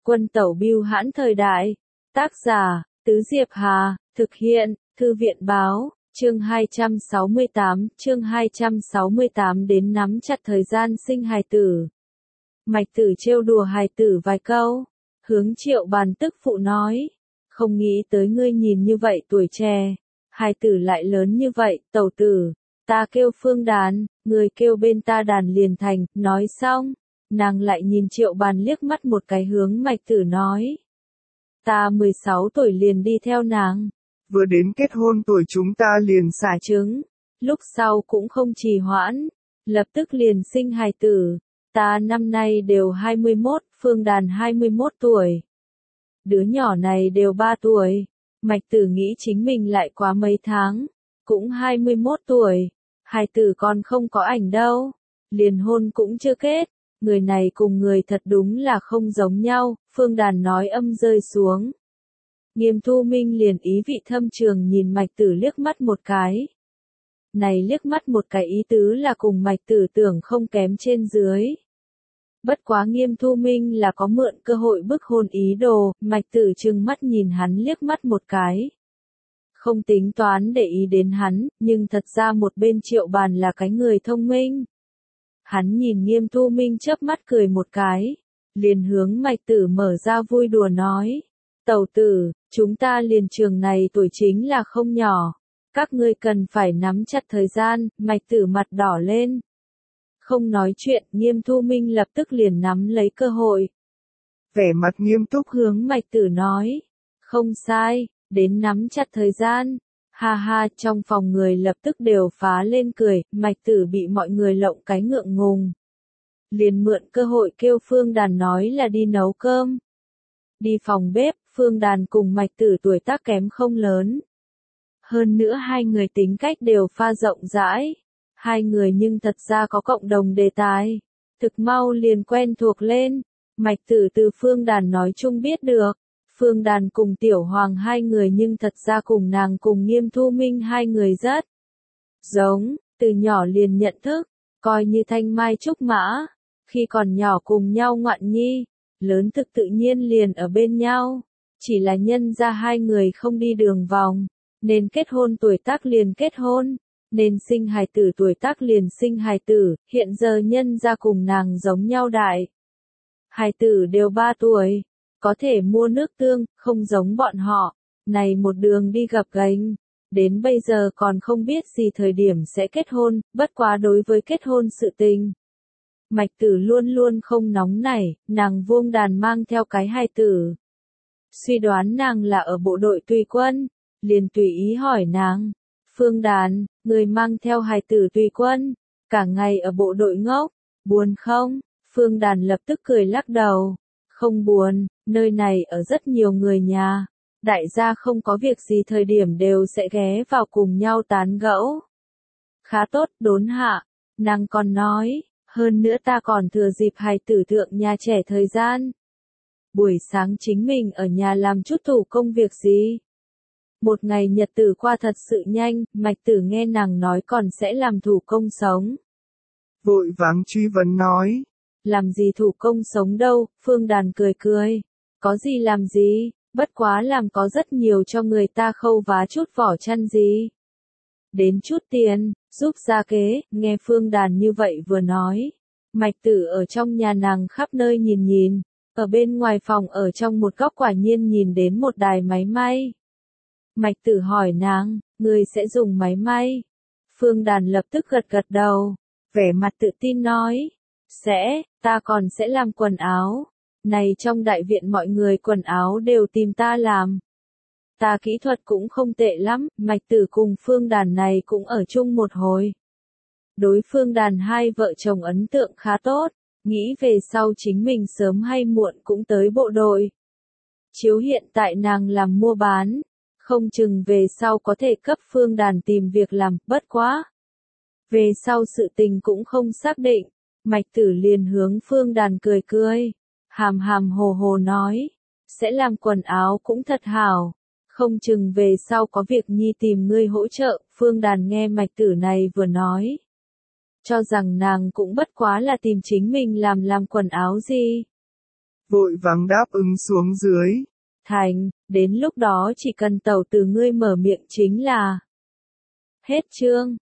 Quân tẩu bưu hãn thời đại. Tác giả, Tứ Diệp Hà, thực hiện, Thư viện báo, chương 268 đến nắm chặt thời gian sinh hài tử. Mạch Tử trêu đùa hài tử vài câu, hướng Triệu Bàn tức phụ nói, không nghĩ tới ngươi nhìn như vậy tuổi trẻ, hài tử lại lớn như vậy, tẩu tử, ta kêu Phương Đàn, người kêu bên ta Đàn liền thành, nói xong, nàng lại nhìn Triệu Bàn liếc mắt một cái hướng Mạch Tử nói. Ta 16 tuổi liền đi theo nàng. Vừa đến kết hôn tuổi chúng ta liền xả trứng, lúc sau cũng không trì hoãn, lập tức liền sinh hài tử. Ta năm nay đều 21, Phương Đàn 21 tuổi. Đứa nhỏ này đều 3 tuổi. Mạch Tử nghĩ chính mình lại quá mấy tháng, cũng 21 tuổi. Hài tử còn không có ảnh đâu, liền hôn cũng chưa kết. Người này cùng người thật đúng là không giống nhau, Phương Đàn nói âm rơi xuống. Nghiêm Thu Minh liền ý vị thâm trường nhìn Mạch Tử liếc mắt một cái. Này liếc mắt một cái ý tứ là cùng Mạch Tử tưởng không kém trên dưới. Bất quá Nghiêm Thu Minh là có mượn cơ hội bức hôn ý đồ, Mạch Tử trừng mắt nhìn hắn liếc mắt một cái. Không tính toán để ý đến hắn, nhưng thật ra một bên Triệu Bàn là cái người thông minh. Hắn nhìn Nghiêm Thu Minh chớp mắt cười một cái, liền hướng Mạch Tử mở ra vui đùa nói. Tẩu tử, chúng ta liền trường này tuổi chính là không nhỏ. Các ngươi cần phải nắm chặt thời gian, Mạch Tử mặt đỏ lên. Không nói chuyện, Nghiêm Thu Minh lập tức liền nắm lấy cơ hội. Vẻ mặt nghiêm túc hướng Mạch Tử nói. Không sai, đến nắm chặt thời gian. Ha ha, trong phòng người lập tức đều phá lên cười, Mạch Tử bị mọi người lộng cái ngượng ngùng. Liền mượn cơ hội kêu Phương Đàn nói là đi nấu cơm. Đi phòng bếp, Phương Đàn cùng Mạch Tử tuổi tác kém không lớn. Hơn nữa hai người tính cách đều pha rộng rãi. Hai người nhưng thật ra có cộng đồng đề tài. Thực mau liền quen thuộc lên. Mạch Tử từ Phương Đàn nói chung biết được. Phương Đàn cùng Tiểu Hoàng hai người nhưng thật ra cùng nàng cùng Nghiêm Thu Minh hai người rất giống, từ nhỏ liền nhận thức, coi như thanh mai trúc mã. Khi còn nhỏ cùng nhau ngoạn nhi, lớn thực tự nhiên liền ở bên nhau. Chỉ là nhân ra hai người không đi đường vòng, nên kết hôn tuổi tác liền kết hôn, nên sinh hài tử tuổi tác liền sinh hài tử, hiện giờ nhân ra cùng nàng giống nhau đại. Hài tử đều 3 tuổi, có thể mua nước tương, không giống bọn họ, này một đường đi gập ghềnh, đến bây giờ còn không biết gì thời điểm sẽ kết hôn, bất quá đối với kết hôn sự tình. Mạch Tử luôn luôn không nóng nảy, nàng Vuông Đàn mang theo cái hài tử. Suy đoán nàng là ở bộ đội tùy quân, liền tùy ý hỏi nàng, Phương Đàn, người mang theo hài tử tùy quân, cả ngày ở bộ đội ngốc, buồn không? Phương Đàn lập tức cười lắc đầu, không buồn, nơi này ở rất nhiều người nhà, đại gia không có việc gì thời điểm đều sẽ ghé vào cùng nhau tán gẫu. Khá tốt, đốn hạ, nàng còn nói, hơn nữa ta còn thừa dịp hài tử thượng nhà trẻ thời gian. Buổi sáng chính mình ở nhà làm chút thủ công việc gì. Một ngày nhật tử qua thật sự nhanh, Mạch Tử nghe nàng nói còn sẽ làm thủ công sống. Vội vàng truy vấn nói. Làm gì thủ công sống đâu, Phương Đàn cười cười. Có gì làm gì, bất quá làm có rất nhiều cho người ta khâu vá chút vỏ chăn gì. Đến chút tiền, giúp ra kế, nghe Phương Đàn như vậy vừa nói. Mạch Tử ở trong nhà nàng khắp nơi nhìn nhìn, ở bên ngoài phòng ở trong một góc quả nhiên nhìn đến một đài máy may. Mạch Tử hỏi nàng, người sẽ dùng máy may? Phương Đàn lập tức gật gật đầu, vẻ mặt tự tin nói, sẽ, ta còn sẽ làm quần áo. Này trong đại viện mọi người quần áo đều tìm ta làm. Ta kỹ thuật cũng không tệ lắm, Mạch Tử cùng Phương Đàn này cũng ở chung một hồi. Đối Phương Đàn hai vợ chồng ấn tượng khá tốt, nghĩ về sau chính mình sớm hay muộn cũng tới bộ đội. Chiếu hiện tại nàng làm mua bán, không chừng về sau có thể cấp Phương Đàn tìm việc làm, bất quá. Về sau sự tình cũng không xác định, Mạch Tử liền hướng Phương Đàn cười cười, hàm hàm hồ hồ nói, sẽ làm quần áo cũng thật hảo, không chừng về sau có việc nhi tìm ngươi hỗ trợ. Phương Đàn nghe Mạch Tử này vừa nói, cho rằng nàng cũng bất quá là tìm chính mình làm quần áo gì. vội vàng đáp ứng xuống dưới. Thành, đến lúc đó chỉ cần tàu từ ngươi mở miệng chính là. Hết chương.